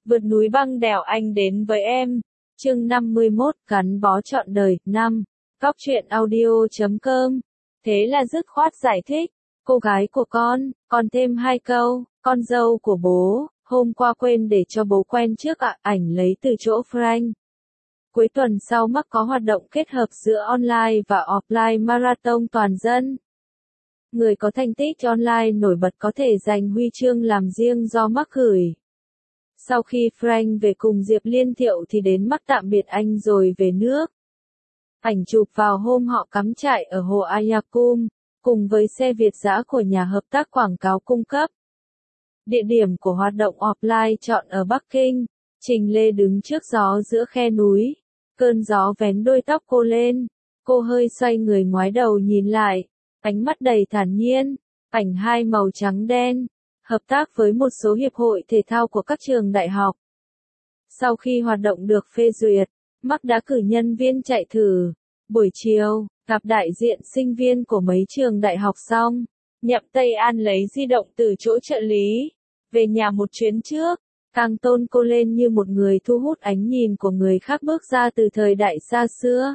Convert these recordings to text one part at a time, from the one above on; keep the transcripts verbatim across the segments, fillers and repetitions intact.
Vượt núi băng đèo anh đến với em. Chương năm mươi mốt, gắn bó trọn đời. Năm. Cóc truyện audio chấm com. Thế là dứt khoát giải thích. Cô gái của con, còn thêm hai câu, con dâu của bố, hôm qua quên để cho bố quen trước ạ, ảnh lấy từ chỗ Frank. Cuối tuần sau mắc có hoạt động kết hợp giữa online và offline marathon toàn dân. Người có thành tích online nổi bật có thể giành huy chương làm riêng do mắc gửi. Sau khi Frank về cùng Diệp Liên Thiệu thì đến mắc tạm biệt anh rồi về nước. Ảnh chụp vào hôm họ cắm trại ở hồ Ayakum, cùng với xe Việt dã của nhà hợp tác quảng cáo cung cấp. Địa điểm của hoạt động offline chọn ở Bắc Kinh, Trình Lê đứng trước gió giữa khe núi. Cơn gió vén đôi tóc cô lên, cô hơi xoay người ngoái đầu nhìn lại, ánh mắt đầy thản nhiên, ảnh hai màu trắng đen, hợp tác với một số hiệp hội thể thao của các trường đại học. Sau khi hoạt động được phê duyệt, Mark đã cử nhân viên chạy thử. Buổi chiều, gặp đại diện sinh viên của mấy trường đại học xong, Nhậm Tây An lấy di động từ chỗ trợ lý, về nhà một chuyến trước, càng tôn cô lên như một người thu hút ánh nhìn của người khác bước ra từ thời đại xa xưa.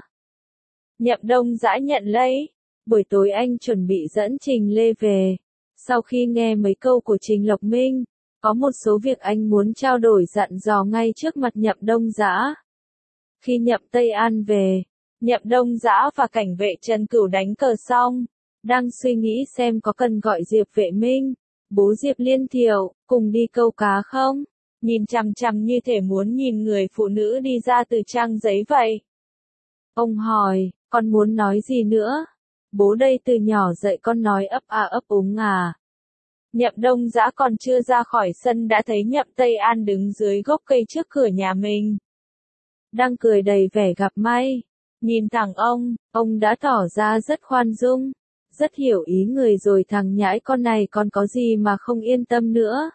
Nhậm Đông Dã nhận lấy, buổi tối anh chuẩn bị dẫn Trình Lê về. Sau khi nghe mấy câu của Trình Lộc Minh, có một số việc anh muốn trao đổi dặn dò ngay trước mặt Nhậm Đông Dã. Khi Nhậm Tây An về, Nhậm Đông Dã và cảnh vệ Trần Cửu đánh cờ xong, đang suy nghĩ xem có cần gọi Diệp Vệ Minh, bố Diệp Liên Thiệu, cùng đi câu cá không, nhìn chằm chằm như thể muốn nhìn người phụ nữ đi ra từ trang giấy vậy. Ông hỏi, con muốn nói gì nữa? Bố đây từ nhỏ dạy con nói ấp à ấp úng à. Nhậm Đông Dã còn chưa ra khỏi sân đã thấy Nhậm Tây An đứng dưới gốc cây trước cửa nhà mình. Đang cười đầy vẻ gặp may. Nhìn thẳng ông, ông đã tỏ ra rất khoan dung, rất hiểu ý người rồi, thằng nhãi con này còn có gì mà không yên tâm nữa.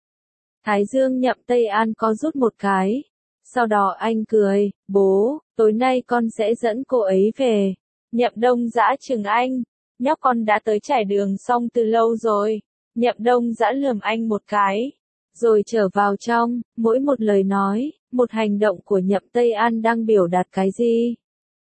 Thái dương Nhậm Tây An có rút một cái. Sau đó anh cười, bố, tối nay con sẽ dẫn cô ấy về. Nhậm Đông Dã chừng anh, nhóc con đã tới trải đường xong từ lâu rồi. Nhậm Đông Dã lườm anh một cái, rồi trở vào trong, mỗi một lời nói, một hành động của Nhậm Tây An đang biểu đạt cái gì.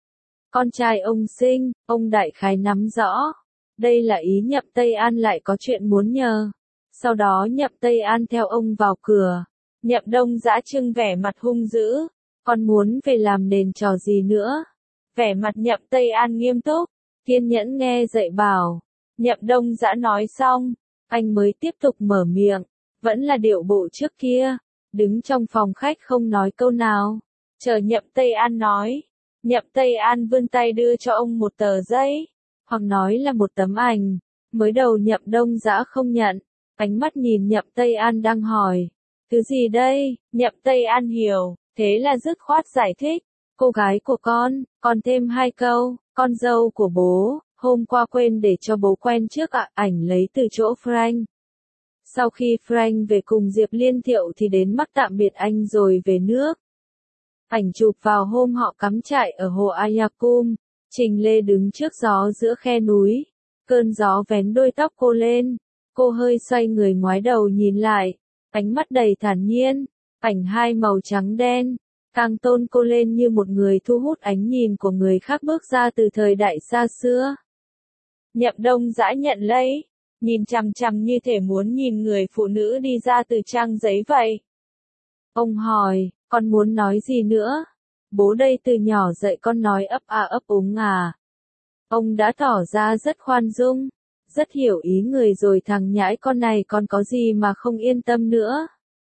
Con trai ông sinh, ông đại khái nắm rõ. Đây là ý Nhậm Tây An lại có chuyện muốn nhờ. Sau đó Nhậm Tây An theo ông vào cửa. Nhậm Đông Dã trưng vẻ mặt hung dữ. Con muốn về làm nền trò gì nữa? Vẻ mặt Nhậm Tây An nghiêm túc, kiên nhẫn nghe dạy bảo. Nhậm Đông Dã nói xong, anh mới tiếp tục mở miệng. Vẫn là điệu bộ trước kia. Đứng trong phòng khách không nói câu nào. Chờ Nhậm Tây An nói. Nhậm Tây An vươn tay đưa cho ông một tờ giấy, hoặc nói là một tấm ảnh. Mới đầu Nhậm Đông Dã không nhận, ánh mắt nhìn Nhậm Tây An đang hỏi. Thứ gì đây? Nhậm Tây An hiểu, thế là dứt khoát giải thích. Cô gái của con, còn thêm hai câu, con dâu của bố, hôm qua quên để cho bố quen trước ạ, ảnh lấy từ chỗ Frank. Sau khi Frank về cùng Diệp Liên Thiệu thì đến mắc tạm biệt anh rồi về nước. Ảnh chụp vào hôm họ cắm trại ở hồ Ayakum, Trình Lê đứng trước gió giữa khe núi. Cơn gió vén đôi tóc cô lên, cô hơi xoay người ngoái đầu nhìn lại, ánh mắt đầy thản nhiên, ảnh hai màu trắng đen, càng tôn cô lên như một người thu hút ánh nhìn của người khác bước ra từ thời đại xa xưa. Nhậm Đông Dã nhận lấy, nhìn chằm chằm như thể muốn nhìn người phụ nữ đi ra từ trang giấy vậy. Ông hỏi, con muốn nói gì nữa? Bố đây từ nhỏ dạy con nói ấp à ấp úng à. Ông đã tỏ ra rất khoan dung, rất hiểu ý người rồi, thằng nhãi con này còn có gì mà không yên tâm nữa.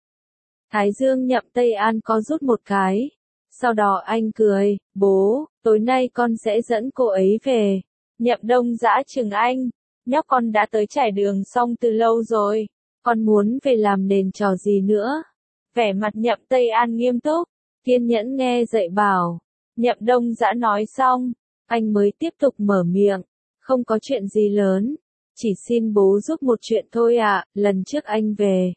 Thái dương Nhậm Tây An có rút một cái. Sau đó anh cười, bố, tối nay con sẽ dẫn cô ấy về. Nhậm Đông Dã chừng anh, nhóc con đã tới trải đường xong từ lâu rồi. Con muốn về làm nền trò gì nữa? Vẻ mặt Nhậm Tây An nghiêm túc, kiên nhẫn nghe dạy bảo. Nhậm Đông Dã nói xong, anh mới tiếp tục mở miệng. Không có chuyện gì lớn, chỉ xin bố giúp một chuyện thôi ạ. Lần trước anh về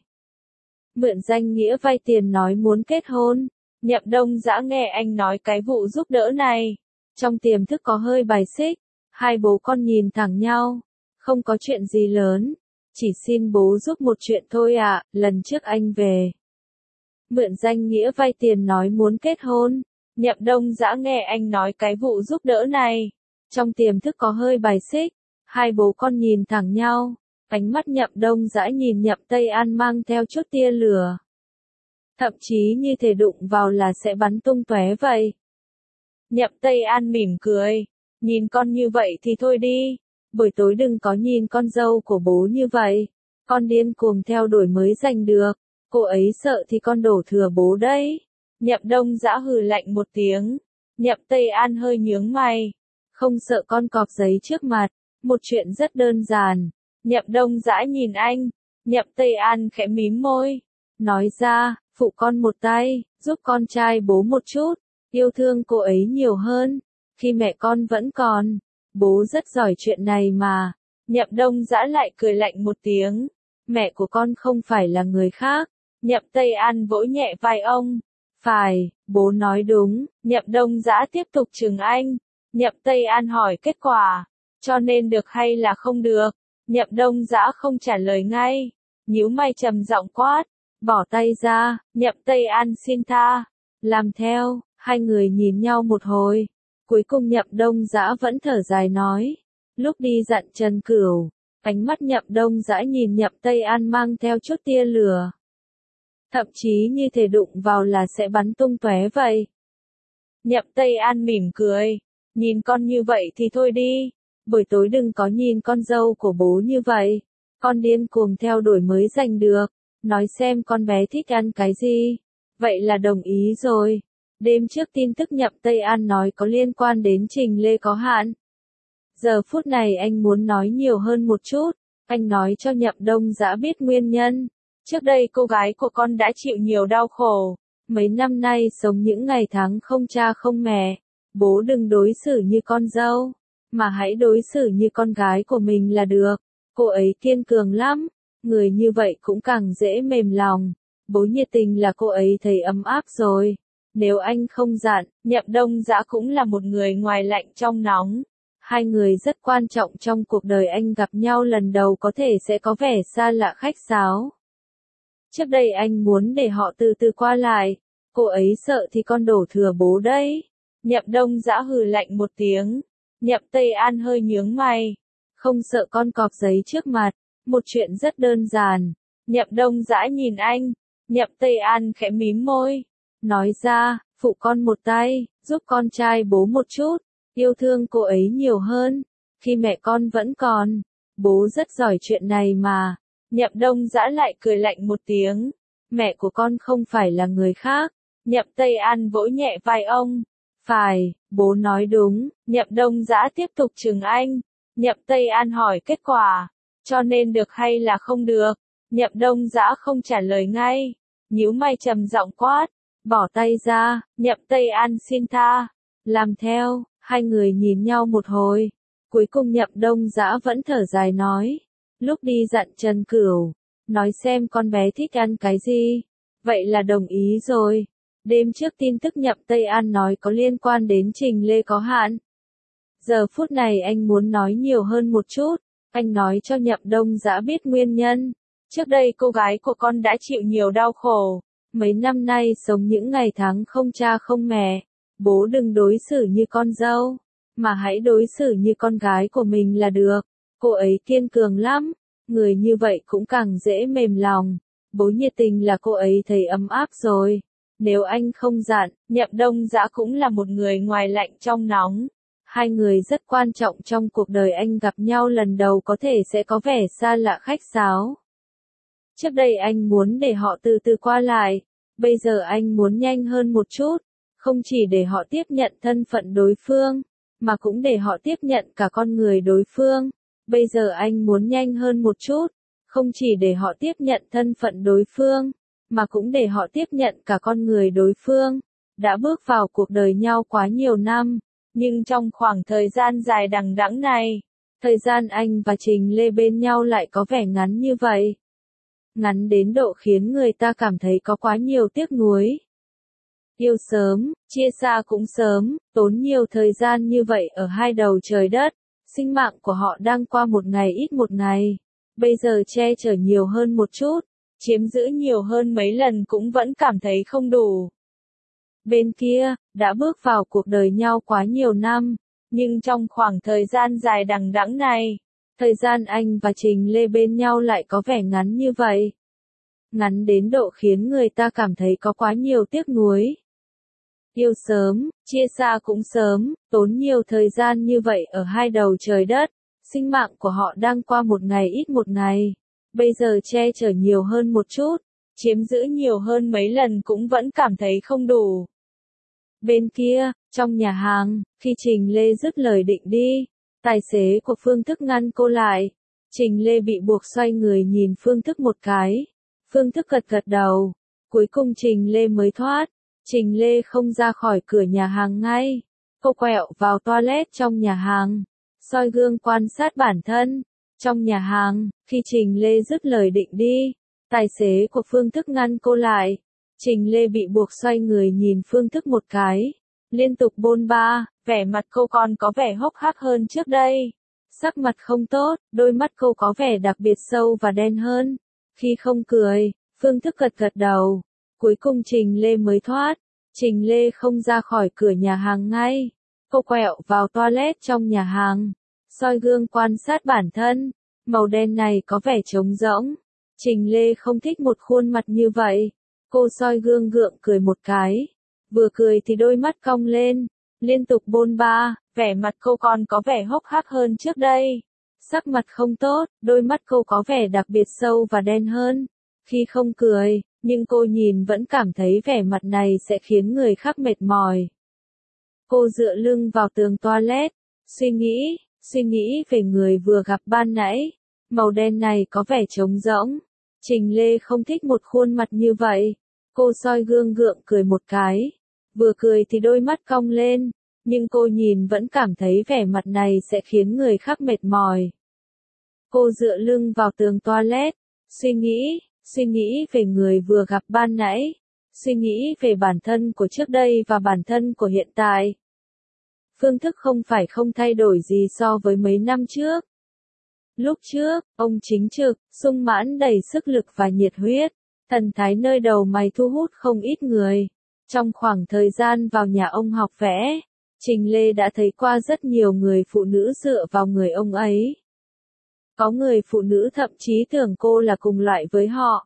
mượn danh nghĩa vay tiền nói muốn kết hôn. Nhậm Đông Dã nghe anh nói cái vụ giúp đỡ này, trong tiềm thức có hơi bài xích. Hai bố con nhìn thẳng nhau. Không có chuyện gì lớn, chỉ xin bố giúp một chuyện thôi ạ. Lần trước anh về mượn danh nghĩa vay tiền nói muốn kết hôn. Nhậm Đông Dã nghe anh nói cái vụ giúp đỡ này, trong tiềm thức có hơi bài xích, hai bố con nhìn thẳng nhau, ánh mắt Nhậm Đông Dã nhìn Nhậm Tây An mang theo chút tia lửa. Thậm chí như thể đụng vào là sẽ bắn tung tóe vậy. Nhậm Tây An mỉm cười, nhìn con như vậy thì thôi đi, buổi tối đừng có nhìn con dâu của bố như vậy, con điên cuồng theo đuổi mới giành được, cô ấy sợ thì con đổ thừa bố đấy. Nhậm Đông Dã hừ lạnh một tiếng, Nhậm Tây An hơi nhướng mày, không sợ con cọp giấy trước mặt, một chuyện rất đơn giản. Nhậm Đông Dã nhìn anh, Nhậm Tây An khẽ mím môi, nói ra, phụ con một tay, giúp con trai bố một chút, yêu thương cô ấy nhiều hơn, khi mẹ con vẫn còn, bố rất giỏi chuyện này mà. Nhậm Đông Dã lại cười lạnh một tiếng, mẹ của con không phải là người khác. Nhậm Tây An vỗ nhẹ vai ông, phải, bố nói đúng. Nhậm Đông Dã tiếp tục trừng anh, Nhậm Tây An hỏi kết quả, cho nên được hay là không được. Nhậm Đông Dã không trả lời ngay, nhíu mày trầm giọng quát, bỏ tay ra. Nhậm Tây An xin tha, làm theo. Hai người nhìn nhau một hồi, cuối cùng Nhậm Đông Dã vẫn thở dài nói, lúc đi dặn Trần Cửu, ánh mắt Nhậm Đông Dã nhìn Nhậm Tây An mang theo chút tia lửa, thậm chí như thể đụng vào là sẽ bắn tung tóe vậy. Nhậm Tây An mỉm cười, nhìn con như vậy thì thôi đi, buổi tối đừng có nhìn con dâu của bố như vậy, con điên cuồng theo đuổi mới giành được, nói xem con bé thích ăn cái gì, vậy là đồng ý rồi. Đêm trước tin tức Nhậm Tây An nói có liên quan đến Trình Lê có hạn. Giờ phút này anh muốn nói nhiều hơn một chút, anh nói cho Nhậm Đông Dã biết nguyên nhân. Trước đây cô gái của con đã chịu nhiều đau khổ, mấy năm nay sống những ngày tháng không cha không mẹ, bố đừng đối xử như con dâu, mà hãy đối xử như con gái của mình là được. Cô ấy kiên cường lắm, người như vậy cũng càng dễ mềm lòng, bố nhiệt tình là cô ấy thấy ấm áp rồi. Nếu anh không dặn, Nhậm Đông Dã cũng là một người ngoài lạnh trong nóng. Hai người rất quan trọng trong cuộc đời anh, gặp nhau lần đầu có thể sẽ có vẻ xa lạ khách sáo. Trước đây anh muốn để họ từ từ qua lại, cô ấy sợ thì con đổ thừa bố đấy. Nhậm Đông Dã hừ lạnh một tiếng, Nhậm Tây An hơi nhướng mày, không sợ con cọp giấy trước mặt, một chuyện rất đơn giản. Nhậm Đông Dã nhìn anh, Nhậm Tây An khẽ mím môi, nói ra, phụ con một tay, giúp con trai bố một chút, yêu thương cô ấy nhiều hơn, khi mẹ con vẫn còn, bố rất giỏi chuyện này mà. Nhậm Đông Dã lại cười lạnh một tiếng, mẹ của con không phải là người khác. Nhậm Tây An vỗ nhẹ vai ông, phải, bố nói đúng. Nhậm Đông Dã tiếp tục trừng anh, Nhậm Tây An hỏi kết quả, cho nên được hay là không được. Nhậm Đông Dã không trả lời ngay, nhíu mày trầm giọng quát, bỏ tay ra. Nhậm Tây An xin tha, làm theo. Hai người nhìn nhau một hồi, cuối cùng Nhậm Đông Dã vẫn thở dài nói, lúc đi dặn Trần Cửu, nói xem con bé thích ăn cái gì, vậy là đồng ý rồi. Đêm trước tin tức Nhậm Tây An nói có liên quan đến Trình Lê có hạn. Giờ phút này anh muốn nói nhiều hơn một chút, anh nói cho Nhậm Đông Dã biết nguyên nhân. Trước đây cô gái của con đã chịu nhiều đau khổ, mấy năm nay sống những ngày tháng không cha không mẹ, bố đừng đối xử như con dâu, mà hãy đối xử như con gái của mình là được. Cô ấy kiên cường lắm, người như vậy cũng càng dễ mềm lòng, bố nhiệt tình là cô ấy thấy ấm áp rồi. Nếu anh không dặn, Nhậm Đông Dã cũng là một người ngoài lạnh trong nóng. Hai người rất quan trọng trong cuộc đời anh, gặp nhau lần đầu có thể sẽ có vẻ xa lạ khách sáo. Trước đây anh muốn để họ từ từ qua lại, bây giờ anh muốn nhanh hơn một chút, không chỉ để họ tiếp nhận thân phận đối phương, mà cũng để họ tiếp nhận cả con người đối phương. Bây giờ anh muốn nhanh hơn một chút, không chỉ để họ tiếp nhận thân phận đối phương, mà cũng để họ tiếp nhận cả con người đối phương. Đã bước vào cuộc đời nhau quá nhiều năm, nhưng trong khoảng thời gian dài đằng đẵng này, thời gian anh và Trình Lê bên nhau lại có vẻ ngắn như vậy. Ngắn đến độ khiến người ta cảm thấy có quá nhiều tiếc nuối. Yêu sớm, chia xa cũng sớm, tốn nhiều thời gian như vậy ở hai đầu trời đất. Sinh mạng của họ đang qua một ngày ít một ngày, bây giờ che chở nhiều hơn một chút, chiếm giữ nhiều hơn mấy lần cũng vẫn cảm thấy không đủ. Bên kia, đã bước vào cuộc đời nhau quá nhiều năm, nhưng trong khoảng thời gian dài đằng đẵng này, thời gian anh và Trình Lê bên nhau lại có vẻ ngắn như vậy. Ngắn đến độ khiến người ta cảm thấy có quá nhiều tiếc nuối. Yêu sớm, chia xa cũng sớm, tốn nhiều thời gian như vậy ở hai đầu trời đất, sinh mạng của họ đang qua một ngày ít một ngày, bây giờ che chở nhiều hơn một chút, chiếm giữ nhiều hơn mấy lần cũng vẫn cảm thấy không đủ. Bên kia, trong nhà hàng, khi Trình Lê dứt lời định đi, tài xế của Phương Thức ngăn cô lại. Trình Lê bị buộc xoay người nhìn Phương Thức một cái. Phương Thức gật gật đầu. Cuối cùng Trình Lê mới thoát. Trình Lê không ra khỏi cửa nhà hàng ngay. Cô quẹo vào toilet trong nhà hàng. Soi gương quan sát bản thân. Trong nhà hàng, khi Trình Lê dứt lời định đi, tài xế của Phương Thức ngăn cô lại. Trình Lê bị buộc xoay người nhìn Phương Thức một cái. Liên tục bôn ba, vẻ mặt cô còn có vẻ hốc hác hơn trước đây. Sắc mặt không tốt, đôi mắt cô có vẻ đặc biệt sâu và đen hơn. Khi không cười, Phương Thức gật gật đầu. Cuối cùng Trình Lê mới thoát. Trình Lê không ra khỏi cửa nhà hàng ngay. Cô quẹo vào toilet trong nhà hàng. Soi gương quan sát bản thân. Màu đen này có vẻ trống rỗng. Trình Lê không thích một khuôn mặt như vậy. Cô soi gương gượng cười một cái. Vừa cười thì đôi mắt cong lên. Liên tục bôn ba, vẻ mặt cô còn có vẻ hốc hác hơn trước đây. Sắc mặt không tốt, đôi mắt cô có vẻ đặc biệt sâu và đen hơn. Khi không cười, nhưng cô nhìn vẫn cảm thấy vẻ mặt này sẽ khiến người khác mệt mỏi. Cô dựa lưng vào tường toilet, suy nghĩ, suy nghĩ về người vừa gặp ban nãy. Màu đen này có vẻ trống rỗng. Trình Lê không thích một khuôn mặt như vậy. Cô soi gương gượng cười một cái. Vừa cười thì đôi mắt cong lên, nhưng cô nhìn vẫn cảm thấy vẻ mặt này sẽ khiến người khác mệt mỏi. Cô dựa lưng vào tường toilet, suy nghĩ, suy nghĩ về người vừa gặp ban nãy, suy nghĩ về bản thân của trước đây và bản thân của hiện tại. Phương Thức không phải không thay đổi gì so với mấy năm trước. Lúc trước, ông chính trực, sung mãn đầy sức lực và nhiệt huyết, thần thái nơi đầu mày thu hút không ít người. Trong khoảng thời gian vào nhà ông học vẽ, Trình Lê đã thấy qua rất nhiều người phụ nữ dựa vào người ông ấy. Có người phụ nữ thậm chí tưởng cô là cùng loại với họ.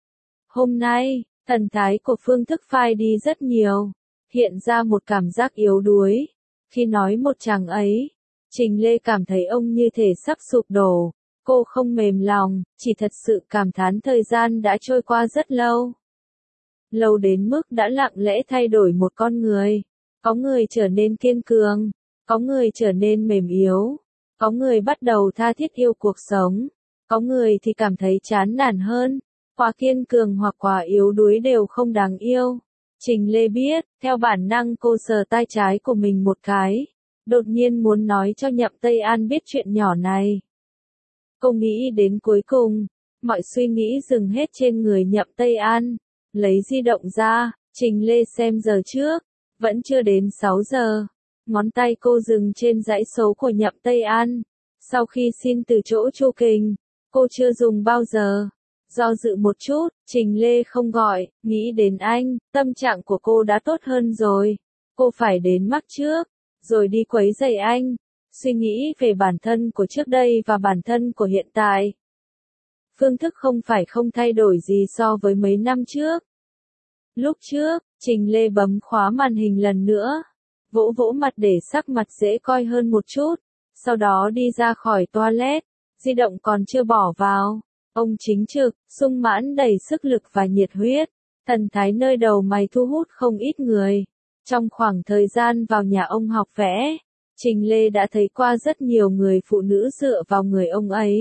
Hôm nay, thần thái của Phương Thức phai đi rất nhiều, hiện ra một cảm giác yếu đuối. Khi nói một chàng ấy, Trình Lê cảm thấy ông như thể sắp sụp đổ. Cô không mềm lòng, chỉ thật sự cảm thán thời gian đã trôi qua rất lâu. Lâu đến mức đã lặng lẽ thay đổi một con người. Có người trở nên kiên cường, có người trở nên mềm yếu, có người bắt đầu tha thiết yêu cuộc sống, có người thì cảm thấy chán nản hơn. Quá kiên cường hoặc quá yếu đuối đều không đáng yêu. Trình Lê biết, theo bản năng cô sờ tay trái của mình một cái. Đột nhiên muốn nói cho Nhậm Tây An biết chuyện nhỏ này. Cô nghĩ đến cuối cùng, mọi suy nghĩ dừng hết trên người Nhậm Tây An. Lấy di động ra, Trình Lê xem giờ trước, vẫn chưa đến sáu giờ. Ngón tay cô dừng trên dãy số của Nhậm Tây An. Sau khi xin từ chỗ Chu Kình, cô chưa dùng bao giờ. Do dự một chút, Trình Lê không gọi, nghĩ đến anh, tâm trạng của cô đã tốt hơn rồi. Cô phải đến mắc trước, rồi đi quấy rầy anh. Suy nghĩ về bản thân của trước đây và bản thân của hiện tại. Phương Thức không phải không thay đổi gì so với mấy năm trước. Lúc trước, Trình Lê bấm khóa màn hình lần nữa, vỗ vỗ mặt để sắc mặt dễ coi hơn một chút, sau đó đi ra khỏi toilet, di động còn chưa bỏ vào. Ông chính trực, sung mãn đầy sức lực và nhiệt huyết, thần thái nơi đầu mày thu hút không ít người. Trong khoảng thời gian vào nhà ông học vẽ, Trình Lê đã thấy qua rất nhiều người phụ nữ dựa vào người ông ấy.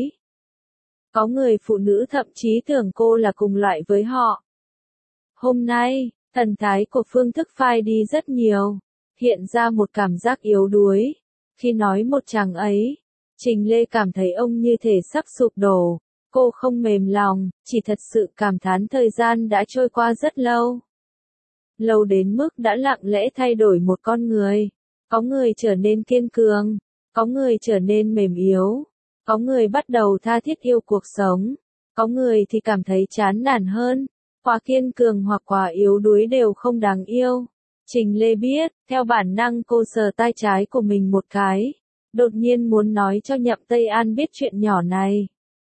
Có người phụ nữ thậm chí tưởng cô là cùng loại với họ. Hôm nay, thần thái của Phương Thức phai đi rất nhiều, hiện ra một cảm giác yếu đuối. Khi nói một chàng ấy, Trình Lê cảm thấy ông như thể sắp sụp đổ. Cô không mềm lòng, chỉ thật sự cảm thán thời gian đã trôi qua rất lâu. Lâu đến mức đã lặng lẽ thay đổi một con người. Có người trở nên kiên cường, có người trở nên mềm yếu, có người bắt đầu tha thiết yêu cuộc sống, Có người thì cảm thấy chán nản hơn, quá kiên cường hoặc quá yếu đuối đều không đáng yêu. Trình Lê biết, theo bản năng cô sờ tay trái của mình một cái, đột nhiên muốn nói cho Nhậm Tây An biết chuyện nhỏ này.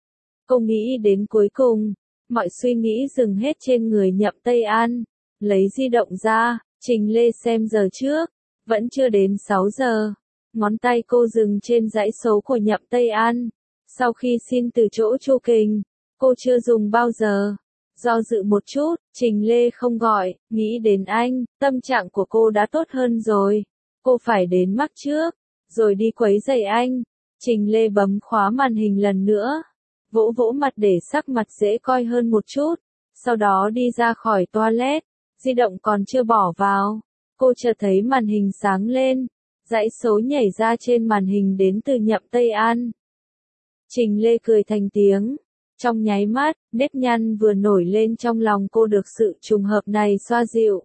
Cô nghĩ đến cuối cùng, mọi suy nghĩ dừng hết trên người Nhậm Tây An, lấy di động ra, Trình Lê xem giờ trước, vẫn chưa đến sáu giờ. Ngón tay cô dừng trên dãy số của Nhậm Tây An. Sau khi xin từ chỗ Chu Kình, cô chưa dùng bao giờ. Do dự một chút, Trình Lê không gọi, nghĩ đến anh, tâm trạng của cô đã tốt hơn rồi. Cô phải đến mắc trước, rồi đi quấy rầy anh. Trình Lê bấm khóa màn hình lần nữa, vỗ vỗ mặt để sắc mặt dễ coi hơn một chút, sau đó đi ra khỏi toilet, di động còn chưa bỏ vào. Cô chợt thấy màn hình sáng lên, dãy số nhảy ra trên màn hình đến từ Nhậm Tây An. Trình Lê cười thành tiếng. Trong nháy mắt, nếp nhăn vừa nổi lên trong lòng cô được sự trùng hợp này xoa dịu.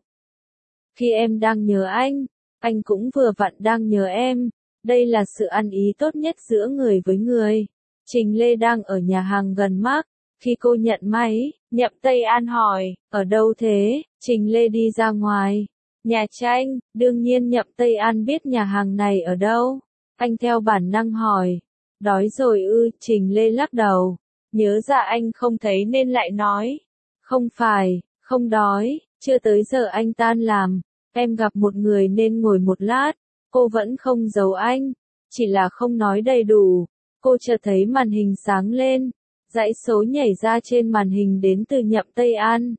Khi em đang nhớ anh, anh cũng vừa vặn đang nhớ em. Đây là sự ăn ý tốt nhất giữa người với người. Trình Lê đang ở nhà hàng gần Mark. Khi cô nhận máy, Nhậm Tây An hỏi, ở đâu thế? Trình Lê đi ra ngoài. Nhà tranh, đương nhiên Nhậm Tây An biết nhà hàng này ở đâu. Anh theo bản năng hỏi. Đói rồi ư? Trình Lê lắc đầu. Nhớ ra anh không thấy nên lại nói. Không phải, không đói, chưa tới giờ anh tan làm. Em gặp một người nên ngồi một lát. Cô vẫn không giấu anh, chỉ là không nói đầy đủ. Cô chợt thấy màn hình sáng lên, dãy số nhảy ra trên màn hình đến từ Nhậm Tây An.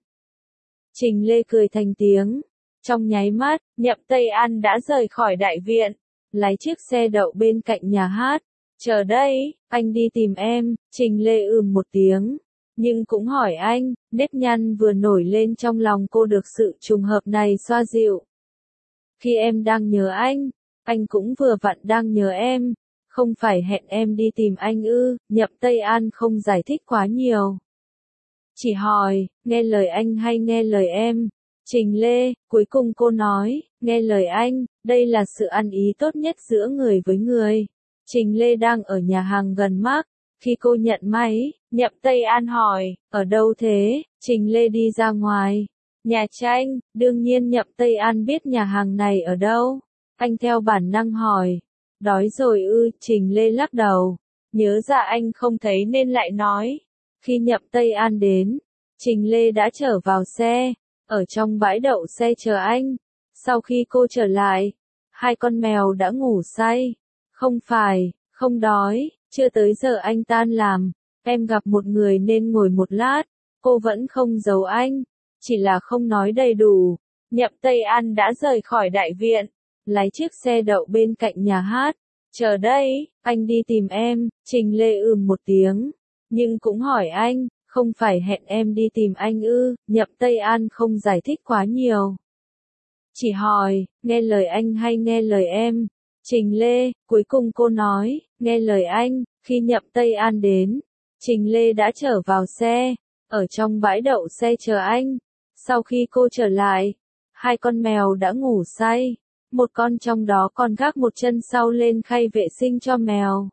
Trình Lê cười thành tiếng. Trong nháy mắt, Nhậm Tây An đã rời khỏi đại viện, lái chiếc xe đậu bên cạnh nhà hát. Chờ đây, anh đi tìm em. Trình Lê ừm một tiếng, nhưng cũng hỏi anh. Nếp nhăn vừa nổi lên trong lòng cô được sự trùng hợp này xoa dịu. Khi em đang nhớ anh, anh cũng vừa vặn đang nhớ em. Không phải hẹn em đi tìm anh ư? Nhậm Tây An không giải thích quá nhiều, chỉ hỏi, nghe lời anh hay nghe lời em? Trình Lê, cuối cùng cô nói, nghe lời anh, đây là sự ăn ý tốt nhất giữa người với người. Trình Lê đang ở nhà hàng gần Mark. Khi cô nhận máy, Nhậm Tây An hỏi, ở đâu thế? Trình Lê đi ra ngoài. Nhà tranh, đương nhiên Nhậm Tây An biết nhà hàng này ở đâu. Anh theo bản năng hỏi. Đói rồi ư? Trình Lê lắc đầu. Nhớ ra anh không thấy nên lại nói. Khi Nhậm Tây An đến, Trình Lê đã trở vào xe, ở trong bãi đậu xe chờ anh. Sau khi cô trở lại, hai con mèo đã ngủ say. Không phải, không đói, chưa tới giờ anh tan làm. Em gặp một người nên ngồi một lát. Cô vẫn không giấu anh, chỉ là không nói đầy đủ. Nhậm Tây An đã rời khỏi đại viện, lái chiếc xe đậu bên cạnh nhà hát. Chờ đây, anh đi tìm em. Trình Lê ừm một tiếng, nhưng cũng hỏi anh, không phải hẹn em đi tìm anh ư? Nhậm Tây An không giải thích quá nhiều, chỉ hỏi, nghe lời anh hay nghe lời em? Trình Lê, cuối cùng cô nói, nghe lời anh. Khi Nhậm Tây An đến, Trình Lê đã trở vào xe, ở trong bãi đậu xe chờ anh. Sau khi cô trở lại, hai con mèo đã ngủ say. Một con trong đó còn gác một chân sau lên khay vệ sinh cho mèo.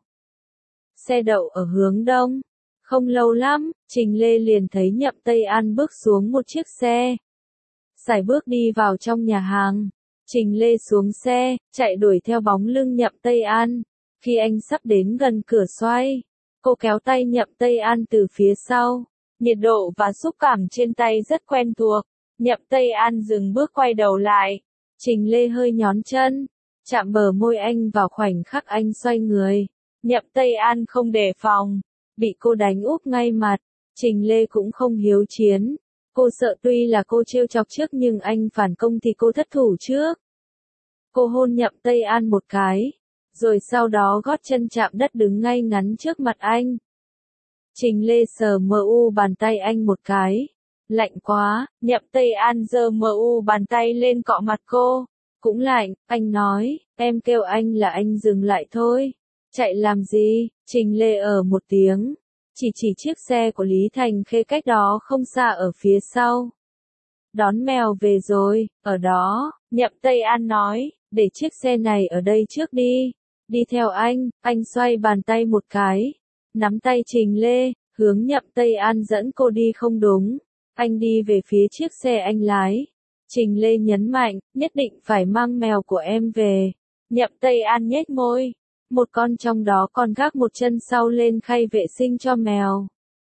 Xe đậu ở hướng đông. Không lâu lắm, Trình Lê liền thấy Nhậm Tây An bước xuống một chiếc xe, sải bước đi vào trong nhà hàng. Trình Lê xuống xe, chạy đuổi theo bóng lưng Nhậm Tây An. Khi anh sắp đến gần cửa xoay, cô kéo tay Nhậm Tây An từ phía sau. Nhiệt độ và xúc cảm trên tay rất quen thuộc. Nhậm Tây An dừng bước quay đầu lại. Trình Lê hơi nhón chân, chạm bờ môi anh vào khoảnh khắc anh xoay người. Nhậm Tây An không đề phòng, bị cô đánh úp ngay mặt. Trình Lê cũng không hiếu chiến. Cô sợ tuy là cô trêu chọc trước nhưng anh phản công thì cô thất thủ trước. Cô hôn Nhậm Tây An một cái, rồi sau đó gót chân chạm đất đứng ngay ngắn trước mặt anh. Trình Lê sờ mờ u bàn tay anh một cái. Lạnh quá. Nhậm Tây An giơ mờ u bàn tay lên cọ mặt cô. Cũng lạnh. Anh nói, em kêu anh là anh dừng lại thôi. Chạy làm gì? Trình Lê ở một tiếng, chỉ chỉ chiếc xe của Lý Thành Khê cách đó không xa ở phía sau. Đón mèo về rồi, ở đó. Nhậm Tây An nói, để chiếc xe này ở đây trước đi. Đi theo anh. Anh xoay bàn tay một cái, nắm tay Trình Lê, hướng Nhậm Tây An dẫn cô đi không đúng. Anh đi về phía chiếc xe anh lái. Trình Lê nhấn mạnh, nhất định phải mang mèo của em về. Nhậm Tây An nhếch môi. Một con trong đó còn gác một chân sau lên khay vệ sinh cho mèo.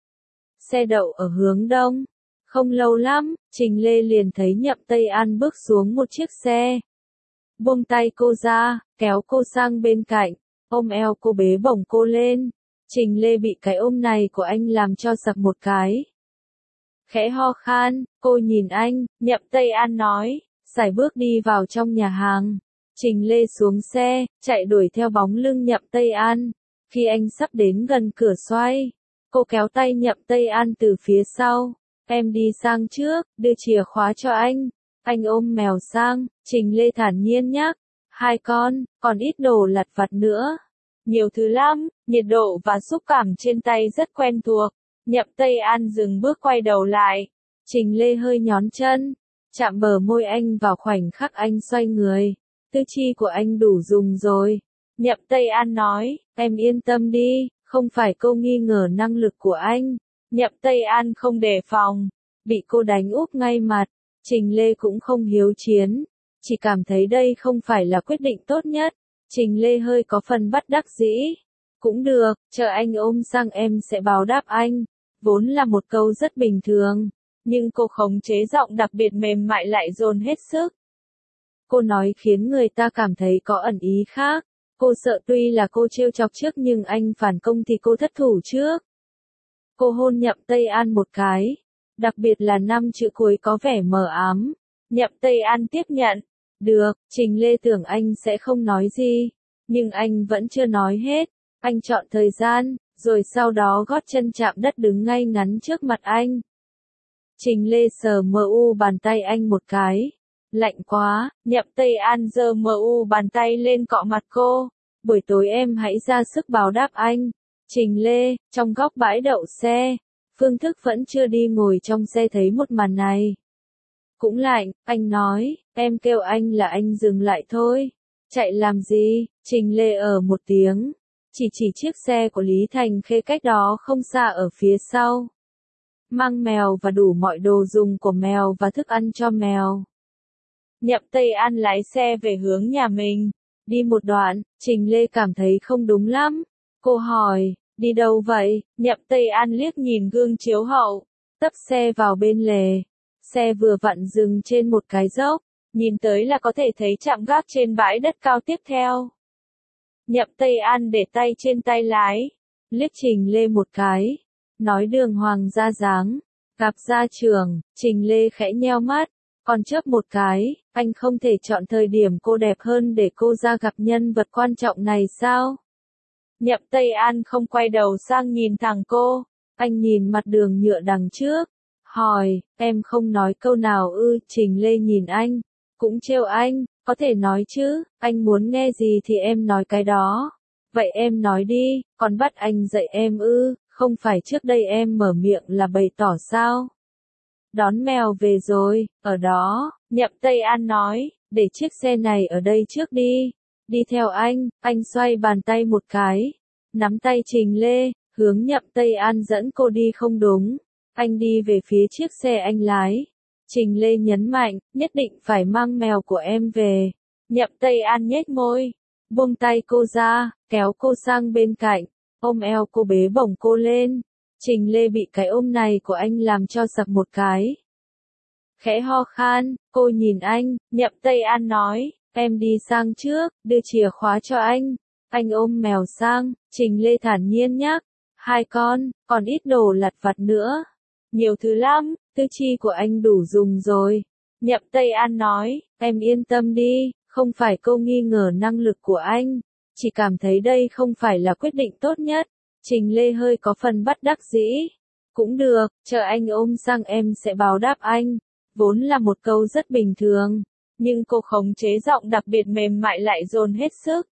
Xe đậu ở hướng đông. Không lâu lắm, Trình Lê liền thấy Nhậm Tây An bước xuống một chiếc xe. Buông tay cô ra, kéo cô sang bên cạnh, ôm eo cô bế bổng cô lên. Trình Lê bị cái ôm này của anh làm cho sặc một cái. Khẽ ho khan, cô nhìn anh, Nhậm Tây An nói, sải bước đi vào trong nhà hàng. Trình Lê xuống xe, chạy đuổi theo bóng lưng Nhậm Tây An. Khi anh sắp đến gần cửa xoay, cô kéo tay Nhậm Tây An từ phía sau. Em đi sang trước, đưa chìa khóa cho anh. Anh ôm mèo sang, Trình Lê thản nhiên nhắc. Hai con, còn ít đồ lặt vặt nữa. Nhiều thứ lắm, nhiệt độ và xúc cảm trên tay rất quen thuộc. Nhậm Tây An dừng bước quay đầu lại. Trình Lê hơi nhón chân, chạm bờ môi anh vào khoảnh khắc anh xoay người. Tư chi của anh đủ dùng rồi. Nhậm Tây An nói, em yên tâm đi, không phải cô nghi ngờ năng lực của anh. Nhậm Tây An không đề phòng, bị cô đánh úp ngay mặt. Trình Lê cũng không hiếu chiến, chỉ cảm thấy đây không phải là quyết định tốt nhất. Trình Lê hơi có phần bất đắc dĩ. Cũng được, chờ anh ôm sang em sẽ báo đáp anh. Vốn là một câu rất bình thường, nhưng cô khống chế giọng đặc biệt mềm mại lại dồn hết sức. Cô nói khiến người ta cảm thấy có ẩn ý khác. Cô sợ tuy là cô trêu chọc trước nhưng anh phản công thì cô thất thủ trước. Cô hôn Nhậm Tây An một cái, đặc biệt là năm chữ cuối có vẻ mờ ám. Nhậm Tây An tiếp nhận. Được, Trình Lê tưởng anh sẽ không nói gì, nhưng anh vẫn chưa nói hết. Anh chọn thời gian, rồi sau đó gót chân chạm đất đứng ngay ngắn trước mặt anh. Trình Lê sờ mờ u bàn tay anh một cái. Lạnh quá, Nhậm Tây An giơ mờ u bàn tay lên cọ mặt cô. Buổi tối em hãy ra sức báo đáp anh. Trình Lê, trong góc bãi đậu xe. Phương Thức vẫn chưa đi ngồi trong xe thấy một màn này. Cũng lạnh, anh nói, em kêu anh là anh dừng lại thôi. Chạy làm gì? Trình Lê ở một tiếng. Chỉ chỉ chiếc xe của Lý Thành Khê cách đó không xa ở phía sau. Mang mèo và đủ mọi đồ dùng của mèo và thức ăn cho mèo. Nhậm Tây An lái xe về hướng nhà mình. Đi một đoạn, Trình Lê cảm thấy không đúng lắm. Cô hỏi, đi đâu vậy? Nhậm Tây An liếc nhìn gương chiếu hậu, tấp xe vào bên lề. Xe vừa vặn dừng trên một cái dốc, nhìn tới là có thể thấy trạm gác trên bãi đất cao tiếp theo. Nhậm Tây An để tay trên tay lái, liếc Trình Lê một cái, nói đường hoàng ra dáng, gặp gia trưởng. Trình Lê khẽ nheo mắt, còn chớp một cái, anh không thể chọn thời điểm cô đẹp hơn để cô ra gặp nhân vật quan trọng này sao? Nhậm Tây An không quay đầu sang nhìn thẳng cô, anh nhìn mặt đường nhựa đằng trước, hỏi, em không nói câu nào ư? Trình Lê nhìn anh, cũng trêu anh, có thể nói chứ, anh muốn nghe gì thì em nói cái đó. Vậy em nói đi, còn bắt anh dạy em ư? Không phải trước đây em mở miệng là bày tỏ sao? Đón mèo về rồi, ở đó. Nhậm Tây An nói, để chiếc xe này ở đây trước đi. Đi theo anh. Anh xoay bàn tay một cái, nắm tay Trình Lê, hướng Nhậm Tây An dẫn cô đi không đúng. Anh đi về phía chiếc xe anh lái. Trình Lê nhấn mạnh, nhất định phải mang mèo của em về. Nhậm Tây An nhếch môi, buông tay cô ra, kéo cô sang bên cạnh, ôm eo cô bế bổng cô lên. Trình Lê bị cái ôm này của anh làm cho sặc một cái. Khẽ ho khan, cô nhìn anh, Nhậm Tây An nói, em đi sang trước, đưa chìa khóa cho anh. Anh ôm mèo sang, Trình Lê thản nhiên nhắc. Hai con, còn ít đồ lặt vặt nữa. Nhiều thứ lắm, tư chi của anh đủ dùng rồi. Nhậm Tây An nói, em yên tâm đi, không phải cô nghi ngờ năng lực của anh. Chỉ cảm thấy đây không phải là quyết định tốt nhất. Trình Lê hơi có phần bất đắc dĩ. Cũng được, chờ anh ôm sang em sẽ báo đáp anh. Vốn là một câu rất bình thường, nhưng cô khống chế giọng đặc biệt mềm mại lại dồn hết sức.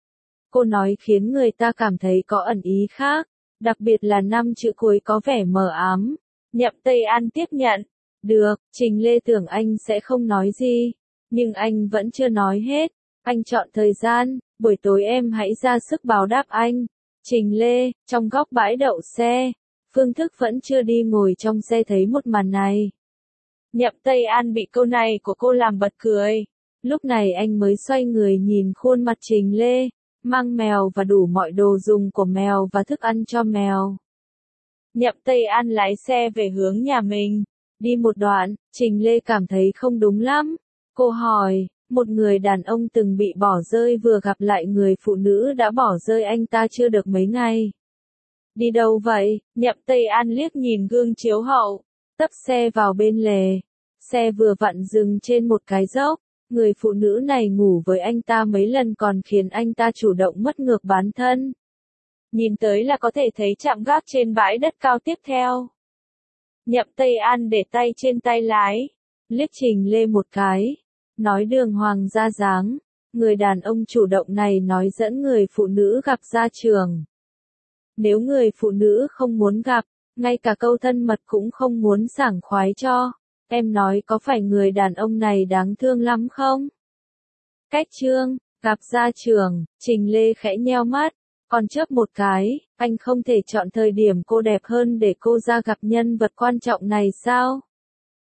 Cô nói khiến người ta cảm thấy có ẩn ý khác, đặc biệt là năm chữ cuối có vẻ mờ ám. Nhậm Tây An tiếp nhận. Được, Trình Lê tưởng anh sẽ không nói gì, nhưng anh vẫn chưa nói hết. Anh chọn thời gian, buổi tối em hãy ra sức báo đáp anh. Trình Lê, trong góc bãi đậu xe. Phương Thức vẫn chưa đi ngồi trong xe thấy một màn này. Nhậm Tây An bị câu này của cô làm bật cười. Lúc này anh mới xoay người nhìn khuôn mặt Trình Lê, mang mèo và đủ mọi đồ dùng của mèo và thức ăn cho mèo. Nhậm Tây An lái xe về hướng nhà mình. Đi một đoạn, Trình Lê cảm thấy không đúng lắm. Cô hỏi, một người đàn ông từng bị bỏ rơi vừa gặp lại người phụ nữ đã bỏ rơi anh ta chưa được mấy ngày. Đi đâu vậy? Nhậm Tây An liếc nhìn gương chiếu hậu, tấp xe vào bên lề. Xe vừa vặn dừng trên một cái dốc. Người phụ nữ này ngủ với anh ta mấy lần còn khiến anh ta chủ động mất ngược bán thân. Nhìn tới là có thể thấy trạm gác trên bãi đất cao tiếp theo. Nhậm Tây An để tay trên tay lái, liếc Trình Lê một cái, nói đường hoàng ra dáng, người đàn ông chủ động này nói dẫn người phụ nữ gặp ra trường. Nếu người phụ nữ không muốn gặp, ngay cả câu thân mật cũng không muốn sảng khoái cho, em nói có phải người đàn ông này đáng thương lắm không? Cách chương, gặp ra trường, Trình Lê khẽ nheo mắt, còn chớp một cái, anh không thể chọn thời điểm cô đẹp hơn để cô ra gặp nhân vật quan trọng này sao?